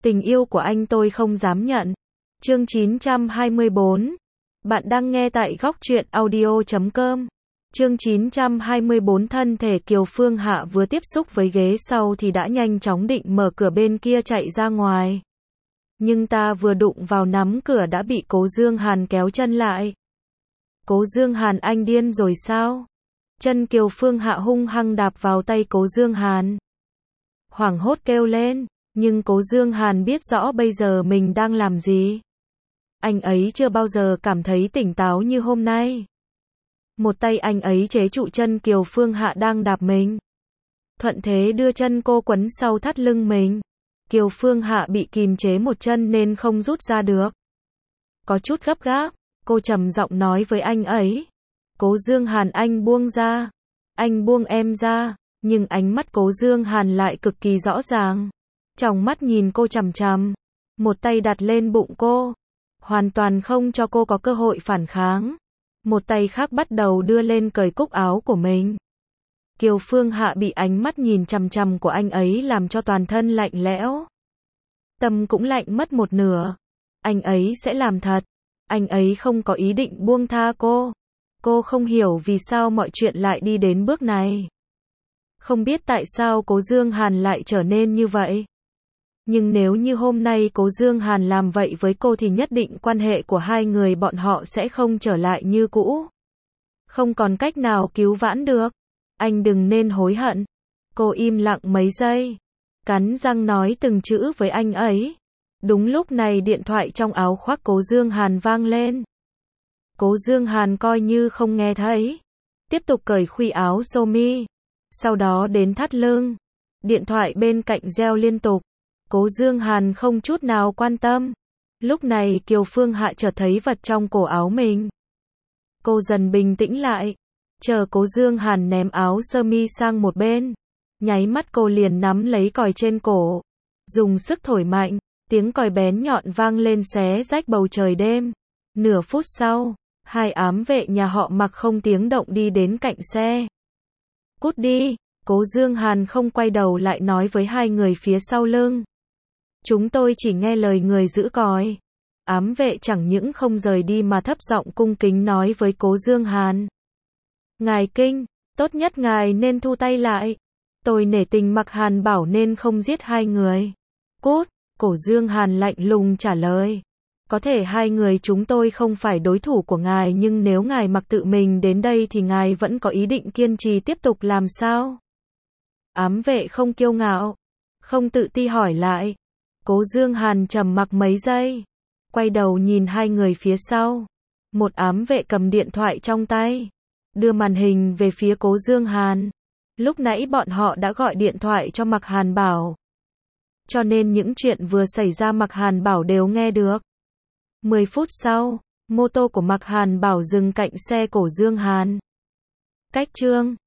Tình yêu của anh tôi không dám nhận. Chương 924. Bạn đang nghe tại góc truyện audio.com. Chương 924. Thân thể Kiều Phương Hạ vừa tiếp xúc với ghế sau thì đã nhanh chóng định mở cửa bên kia chạy ra ngoài. Nhưng ta vừa đụng vào nắm cửa đã bị Cố Dương Hàn kéo chân lại. Cố Dương Hàn, anh điên rồi sao? Chân Kiều Phương Hạ hung hăng đạp vào tay Cố Dương Hàn. Hoảng hốt kêu lên, nhưng Cố Dương Hàn biết rõ bây giờ mình đang làm gì. Anh ấy chưa bao giờ cảm thấy tỉnh táo như hôm nay. Một tay anh ấy chế trụ chân Kiều Phương Hạ đang đạp mình. Thuận thế đưa chân cô quấn sau thắt lưng mình. Kiều Phương Hạ bị kìm chế một chân nên không rút ra được. Có chút gấp gáp, cô trầm giọng nói với anh ấy. Cố Dương Hàn, anh buông ra. Anh buông em ra. Nhưng ánh mắt Cố Dương Hàn lại cực kỳ rõ ràng. Tròng mắt nhìn cô chằm chằm. Một tay đặt lên bụng cô. Hoàn toàn không cho cô có cơ hội phản kháng. Một tay khác bắt đầu đưa lên cởi cúc áo của mình. Kiều Phương Hạ bị ánh mắt nhìn chằm chằm của anh ấy làm cho toàn thân lạnh lẽo. Tâm cũng lạnh mất một nửa. Anh ấy sẽ làm thật. Anh ấy không có ý định buông tha cô. Cô không hiểu vì sao mọi chuyện lại đi đến bước này. Không biết tại sao Cố Dương Hàn lại trở nên như vậy. Nhưng nếu như hôm nay Cố Dương Hàn làm vậy với cô thì nhất định quan hệ của hai người bọn họ sẽ không trở lại như cũ. Không còn cách nào cứu vãn được. Anh đừng nên hối hận. Cô im lặng mấy giây. Cắn răng nói từng chữ với anh ấy. Đúng lúc này điện thoại trong áo khoác Cố Dương Hàn vang lên. Cố Dương Hàn coi như không nghe thấy. Tiếp tục cởi khuy áo sơ mi. Sau đó đến thắt lưng. Điện thoại bên cạnh reo liên tục. Cố Dương Hàn không chút nào quan tâm. Lúc này Kiều Phương Hạ chợt thấy vật trong cổ áo mình. Cô dần bình tĩnh lại. Chờ Cố Dương Hàn ném áo sơ mi sang một bên. Nháy mắt cô liền nắm lấy còi trên cổ. Dùng sức thổi mạnh. Tiếng còi bén nhọn vang lên xé rách bầu trời đêm. Nửa phút sau, hai ám vệ nhà họ Mặc không tiếng động đi đến cạnh xe. Cút đi. Cố Dương Hàn không quay đầu lại nói với hai người phía sau lưng. Chúng tôi chỉ nghe lời người giữ còi. Ám vệ chẳng những không rời đi mà thấp giọng cung kính nói với Cố Dương Hàn. Ngài Kinh, tốt nhất ngài nên thu tay lại. Tôi nể tình Mặc Hàn bảo nên không giết hai người. Cút. Cố Dương Hàn lạnh lùng trả lời. Có thể hai người chúng tôi không phải đối thủ của ngài, nhưng nếu ngài Mặc tự mình đến đây thì ngài vẫn có ý định kiên trì tiếp tục làm sao? Ám vệ không kiêu ngạo, không tự ti hỏi lại. Cố Dương Hàn trầm mặc mấy giây, quay đầu nhìn hai người phía sau. Một ám vệ cầm điện thoại trong tay, đưa màn hình về phía Cố Dương Hàn. Lúc nãy bọn họ đã gọi điện thoại cho Mặc Hàn Bảo. Cho nên những chuyện vừa xảy ra Mặc Hàn Bảo đều nghe được. 10 phút sau, mô tô của Mặc Hàn Bảo dừng cạnh xe Cố Dương Hàn. Cách chương